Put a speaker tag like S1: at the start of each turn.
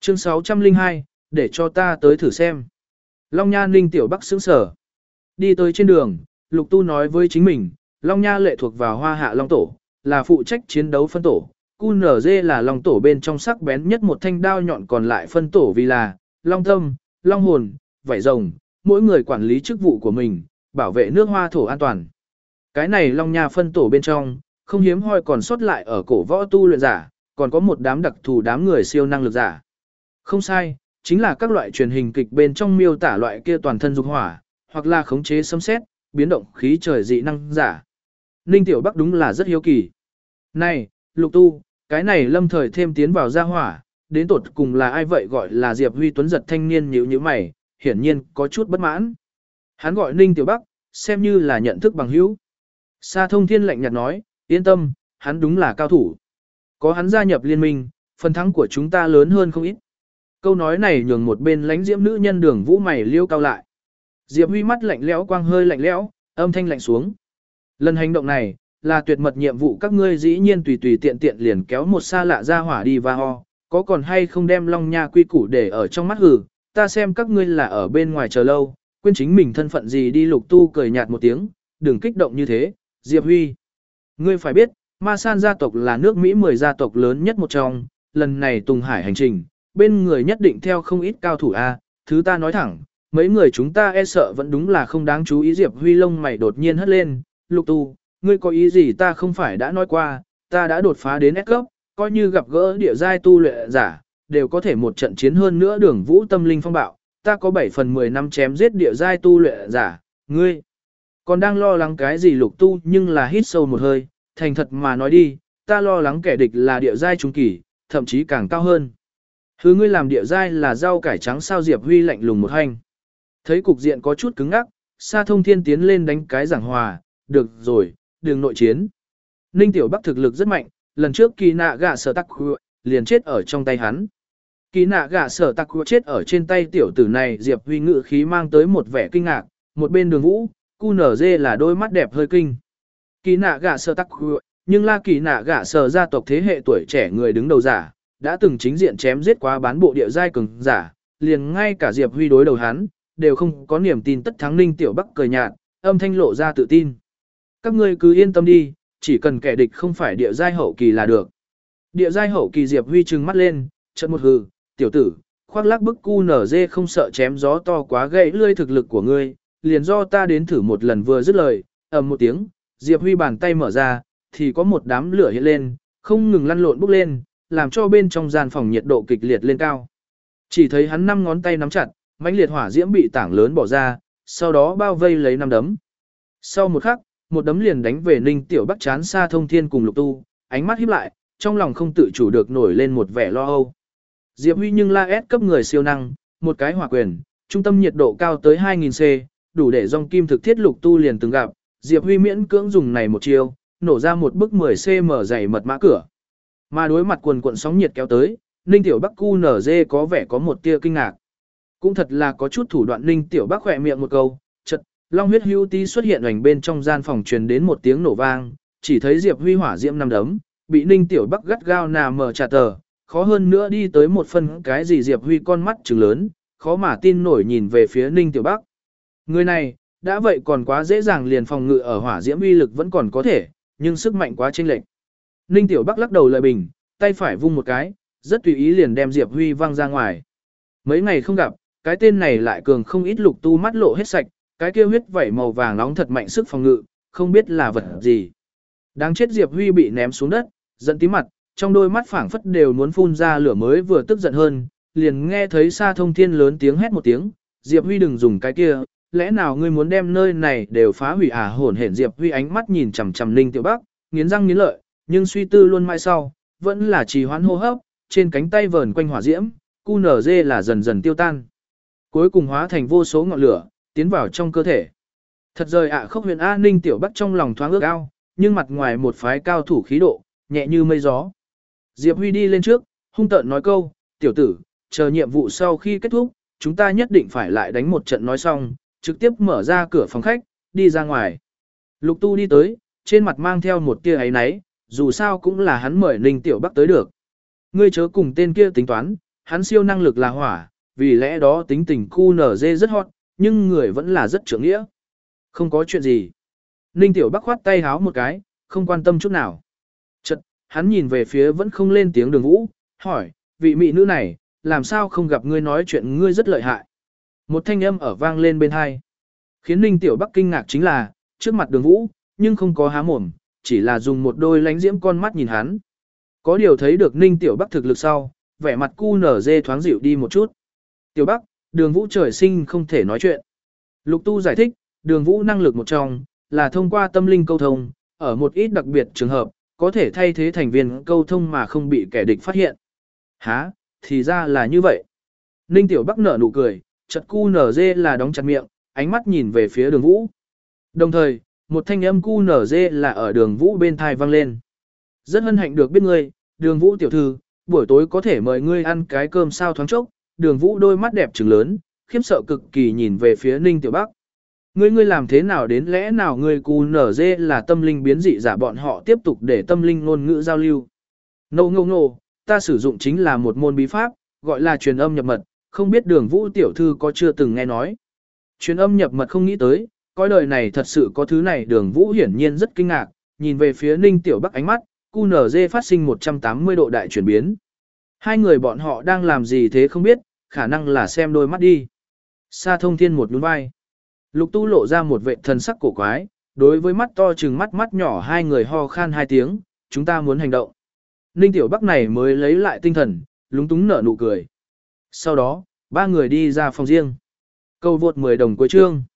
S1: Chương 602, để cho ta tới thử xem. Long Nha Ninh Tiểu Bắc sững sở. Đi tới trên đường, Lục Tu nói với chính mình, Long Nha lệ thuộc vào Hoa Hạ Long Tổ, là phụ trách chiến đấu phân tổ. QNZ là Long Tổ bên trong sắc bén nhất một thanh đao nhọn, còn lại phân tổ vì là Long Tâm, Long Hồn, Vảy Rồng, mỗi người quản lý chức vụ của mình, bảo vệ nước Hoa thổ an toàn. Cái này Long Nha phân tổ bên trong, không hiếm hoi còn sót lại ở cổ võ tu luyện giả, còn có một đám đặc thù đám người siêu năng lực giả. Không sai, chính là các loại truyền hình kịch bên trong miêu tả loại kia toàn thân dục hỏa, hoặc là khống chế xâm xét, biến động khí trời dị năng giả. Ninh Tiểu Bắc đúng là rất hiếu kỳ. Này, Lục Tu, cái này lâm thời thêm tiến vào gia hỏa, đến tột cùng là ai vậy? Gọi là Diệp Huy Tuấn giật thanh niên nhíu nhíu mày, hiển nhiên có chút bất mãn. Hắn gọi Ninh Tiểu Bắc, xem như là nhận thức bằng hữu. Sa Thông Thiên lạnh nhạt nói, yên tâm, hắn đúng là cao thủ. Có hắn gia nhập liên minh, phần thắng của chúng ta lớn hơn không ít. Câu nói này nhường một bên lánh diễm nữ nhân Đường Vũ mày liêu cao lại. Diệp Huy mắt lạnh lẽo, quang hơi lạnh lẽo, âm thanh lạnh xuống. Lần hành động này, là tuyệt mật nhiệm vụ, các ngươi dĩ nhiên tùy tùy tiện tiện liền kéo một xa lạ ra hỏa đi và ho, có còn hay không đem Long Nha quy củ để ở trong mắt hử, ta xem các ngươi là ở bên ngoài chờ lâu, quên chính mình thân phận gì đi. Lục Tu cười nhạt một tiếng, đừng kích động như thế, Diệp Huy. Ngươi phải biết, Ma San gia tộc là nước Mỹ 10 gia tộc lớn nhất một trong, lần này Tùng Hải hành trình, bên người nhất định theo không ít cao thủ A, thứ ta nói thẳng, mấy người chúng ta e sợ vẫn đúng là không đáng chú ý. Diệp Huy lông mày đột nhiên hất lên, Lục Tu, ngươi có ý gì? Ta không phải đã nói qua, ta đã đột phá đến S cấp, coi như gặp gỡ địa giai tu luyện giả, đều có thể một trận chiến. Hơn nữa Đường Vũ tâm linh phong bạo, ta có 7 phần 10 năm chém giết địa giai tu luyện giả, ngươi còn đang lo lắng cái gì? Lục Tu nhưng là hít sâu một hơi, thành thật mà nói đi, ta lo lắng kẻ địch là địa giai trung kỳ, thậm chí càng cao hơn. Hứ, ngươi làm địa giai là rau cải trắng sao? Diệp Huy lạnh lùng một hành. Thấy cục diện có chút cứng ngắc, Sa Thông Thiên tiến lên đánh cái giảng hòa, được rồi, đường nội chiến. Ninh Tiểu Bắc thực lực rất mạnh, lần trước Kỳ Nạ Gạ Sở Tắc liền chết ở trong tay hắn. Kỳ Nạ Gạ Sở Tắc chết ở trên tay tiểu tử này. Diệp Huy ngự khí mang tới một vẻ kinh ngạc, một bên Đường Vũ, QNZ là đôi mắt đẹp hơi kinh. Kỳ Nạ Gạ Sở Tắc nhưng là Kỳ Nạ Gạ Sở gia tộc thế hệ tuổi trẻ người đứng đầu giả, đã từng chính diện chém giết quá bán bộ địa giai cường giả, liền ngay cả Diệp Huy đối đầu hắn, đều không có niềm tin tất thắng. Ninh Tiểu Bắc cười nhạt, âm thanh lộ ra tự tin. Các ngươi cứ yên tâm đi, chỉ cần kẻ địch không phải địa giai hậu kỳ là được. Địa giai hậu kỳ? Diệp Huy trừng mắt lên, chợt một hừ, tiểu tử, khoác lác bức QNZ không sợ chém gió to quá gãy lươi, thực lực của ngươi, liền do ta đến thử một lần. Vừa dứt lời, ầm một tiếng, Diệp Huy bàn tay mở ra, thì có một đám lửa hiện lên, không ngừng lăn lộn bốc lên, làm cho bên trong gian phòng nhiệt độ kịch liệt lên cao. Chỉ thấy hắn 5 ngón tay nắm chặt, mãnh liệt hỏa diễm bị tảng lớn bỏ ra, sau đó bao vây lấy 5 đấm. Sau một khắc, một đấm liền đánh về Ninh Tiểu Bắc chán. Sa Thông Thiên cùng Lục Tu, ánh mắt híp lại, trong lòng không tự chủ được nổi lên một vẻ lo âu. Diệp Huy nhưng là S cấp người siêu năng, một cái hỏa quyền, trung tâm nhiệt độ cao tới 2000C, đủ để dòng kim thực thiết. Lục Tu liền từng gặp, Diệp Huy miễn cưỡng dùng này một chiêu, nổ ra một bức 10cm dày mật mã cửa. Mà đối mặt quần cuộn sóng nhiệt kéo tới, Ninh Tiểu Bắc QNZ có vẻ có một tia kinh ngạc. Cũng thật là có chút thủ đoạn. Ninh Tiểu Bắc khỏe miệng một câu, chợt, long huyết hưu tí xuất hiện ảnh bên trong gian phòng, truyền đến một tiếng nổ vang, chỉ thấy Diệp Huy hỏa diễm 5 đấm, bị Ninh Tiểu Bắc gắt gao nà mở trả tờ, khó hơn nữa đi tới một phân cái gì. Diệp Huy con mắt trừng lớn, khó mà tin nổi nhìn về phía Ninh Tiểu Bắc. Người này, đã vậy còn quá dễ dàng liền phòng ngự ở hỏa diễm uy lực vẫn còn có thể, nhưng sức mạnh quá chênh lệch. Ninh Tiểu Bắc lắc đầu lời bình, tay phải vung một cái, rất tùy ý liền đem Diệp Huy văng ra ngoài. Mấy ngày không gặp, cái tên này lại cường không ít. Lục Tu mắt lộ hết sạch, cái kia huyết vảy màu vàng nóng thật mạnh sức phòng ngự, không biết là vật gì. Đáng chết! Diệp Huy bị ném xuống đất, giận tím mặt, trong đôi mắt phảng phất đều muốn phun ra lửa, mới vừa tức giận hơn, liền nghe thấy Sa Thông Thiên lớn tiếng hét một tiếng, Diệp Huy đừng dùng cái kia, lẽ nào ngươi muốn đem nơi này đều phá hủy à? Hổn hển! Diệp Huy ánh mắt nhìn chằm chằm Ninh Tiểu Bắc, nghiến răng nghiến lợi, nhưng suy tư luôn mãi sau, vẫn là trì hoãn hô hấp, trên cánh tay vờn quanh hỏa diễm, QNZ là dần dần tiêu tan. Cuối cùng hóa thành vô số ngọn lửa, tiến vào trong cơ thể. Thật rời ạ, Khốc Huyền A! Ninh Tiểu Bắc trong lòng thoáng ước ao, nhưng mặt ngoài một phái cao thủ khí độ, nhẹ như mây gió. Diệp Huy đi lên trước, hung tợn nói câu, tiểu tử, chờ nhiệm vụ sau khi kết thúc, chúng ta nhất định phải lại đánh một trận. Nói xong, trực tiếp mở ra cửa phòng khách, đi ra ngoài. Lục Tu đi tới, trên mặt mang theo một tia áy náy, dù sao cũng là hắn mời Ninh Tiểu Bắc tới được. Ngươi chớ cùng tên kia tính toán, Hắn siêu năng lực là hỏa, vì lẽ đó tính tình QNZ rất hot, nhưng người vẫn là rất trưởng nghĩa. Không có chuyện gì. Ninh Tiểu Bắc khoát tay háo một cái, không quan tâm chút nào. Chật, hắn nhìn về phía vẫn không lên tiếng Đường Vũ, hỏi, vị mỹ nữ này, làm sao không gặp ngươi nói chuyện ngươi rất lợi hại. Một thanh âm ở vang lên bên hai. Khiến Ninh Tiểu Bắc kinh ngạc chính là, trước mặt Đường Vũ, nhưng không có há mồm, chỉ là dùng một đôi lánh diễm con mắt nhìn hắn. Có điều thấy được Ninh Tiểu Bắc thực lực sau, vẻ mặt QNZ thoáng dịu đi một chút. Tiểu Bắc, Đường Vũ trời sinh không thể nói chuyện. Lục Tu giải thích, Đường Vũ năng lực một trong, là thông qua tâm linh câu thông, ở một ít đặc biệt trường hợp, có thể thay thế thành viên câu thông mà không bị kẻ địch phát hiện. Hả, thì ra là như vậy. Ninh Tiểu Bắc nở nụ cười, chợt QNZ là đóng chặt miệng, ánh mắt nhìn về phía Đường Vũ. Đồng thời, một thanh âm QNZ là ở Đường Vũ bên tai vang lên. Rất hân hạnh được biết ngươi, Đường Vũ tiểu thư, buổi tối có thể mời ngươi ăn cái cơm sao thoáng chốc. Đường Vũ đôi mắt đẹp trừng lớn, khiếp sợ cực kỳ nhìn về phía Ninh Tiểu Bắc. Ngươi làm thế nào đến lẽ nào ngươi QNZ là tâm linh biến dị giả bọn họ tiếp tục để tâm linh ngôn ngữ giao lưu. No, ta sử dụng chính là một môn bí pháp, gọi là truyền âm nhập mật, không biết Đường Vũ tiểu thư có chưa từng nghe nói. Truyền âm nhập mật không nghĩ tới, coi đời này thật sự có thứ này. Đường Vũ hiển nhiên rất kinh ngạc, nhìn về phía Ninh Tiểu Bắc ánh mắt, QNZ phát sinh 180 độ đại chuyển biến. Hai người bọn họ đang làm gì thế không biết, khả năng là xem đôi mắt đi. Sa Thông Thiên một nhún vai. Lục Tu lộ ra một vệ thần sắc cổ quái, đối với mắt to trừng mắt nhỏ hai người ho khan hai tiếng, chúng ta muốn hành động. Ninh Tiểu Bắc này mới lấy lại tinh thần, lúng túng nở nụ cười. Sau đó, ba người đi ra phòng riêng. Câu vượt 10 đồng cuối chương.